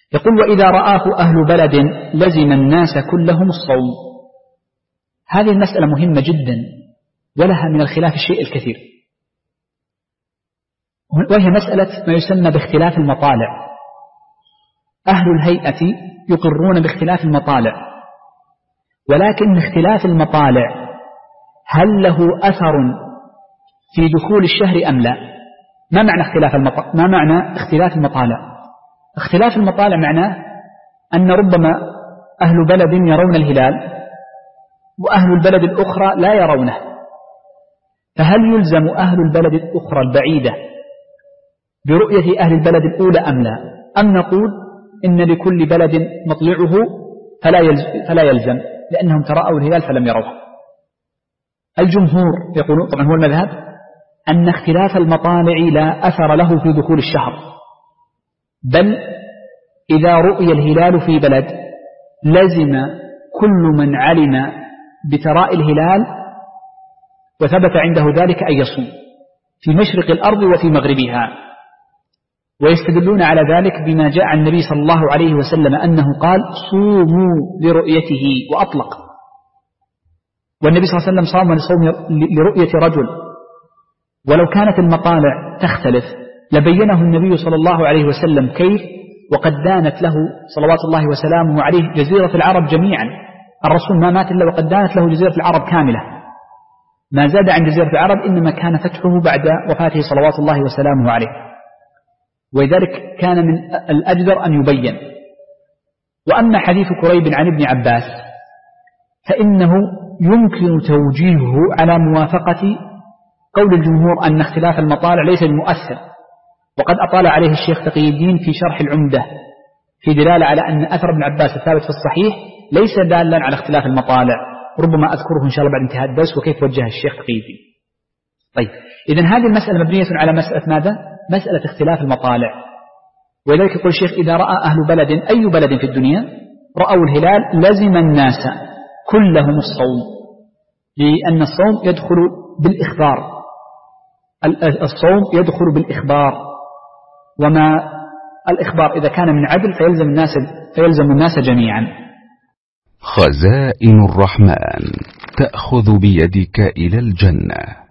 يقول: وإذا رآه أهل بلد لزم الناس كلهم الصوم. هذه المسألة مهمة جدا ولها من الخلاف الشيء الكثير، وهي مسألة ما يسمى باختلاف المطالع. أهل الهيئة يقرون باختلاف المطالع، ولكن اختلاف المطالع هل له أثر في دخول الشهر أم لا؟ ما معنى اختلاف المطالع؟ اختلاف المطالع معناه أن ربما أهل بلد يرون الهلال وأهل البلد الأخرى لا يرونه، فهل يلزم أهل البلد الأخرى البعيدة برؤية أهل البلد الأولى أم لا؟ أم نقول إن لكل بلد مطلعه فلا يلزم لأنهم ترأوا الهلال فلم يروه؟ الجمهور يقولون، طبعا هو المذهب، أن اختلاف المطالع لا أثر له في دخول الشهر، بل إذا رؤي الهلال في بلد لزم كل من علم بتراء الهلال وثبت عنده ذلك أن يصوم في مشرق الأرض وفي مغربها. ويستدلون على ذلك بما جاء عن النبي صلى الله عليه وسلم أنه قال: صوموا لرؤيته، وأطلق. والنبي صلى الله عليه وسلم صام لرؤية رجل، ولو كانت المطالع تختلف لبينه النبي صلى الله عليه وسلم كيف، وقد دانت له صلوات الله وسلامه عليه جزيرة العرب جميعا. الرسول ما مات إلا وقد دانت له جزيرة العرب كاملة، ما زاد عن جزيرة العرب إنما كان فتحه بعد وفاته صلوات الله وسلامه عليه، ولذلك كان من الأجدر أن يبين. وأما حديث كريب عن ابن عباس فإنه يمكن توجيهه على موافقة قول الجمهور أن اختلاف المطالع ليس المؤثر، وقد أطال عليه الشيخ تقي الدين في شرح العمدة في دلالة على أن أثر ابن عباس الثابت في الصحيح ليس دالا على اختلاف المطالع. ربما أذكره إن شاء الله بعد انتهاء الدرس وكيف وجه الشيخ تقي الدين. طيب، إذن هذه المسألة مبنية على مسألة ماذا؟ مسألة اختلاف المطالع. ولذلك يقول الشيخ: إذا رأى أهل بلد، أي بلد في الدنيا، رأوا الهلال لزم الناس كلهم الصوم، لأن الصوم يدخل بالإخبار. الصوم يدخل بالإخبار، وما الإخبار إذا كان من عدل فيلزم الناس جميعا. خزائن الرحمن تأخذ بيدك إلى الجنة.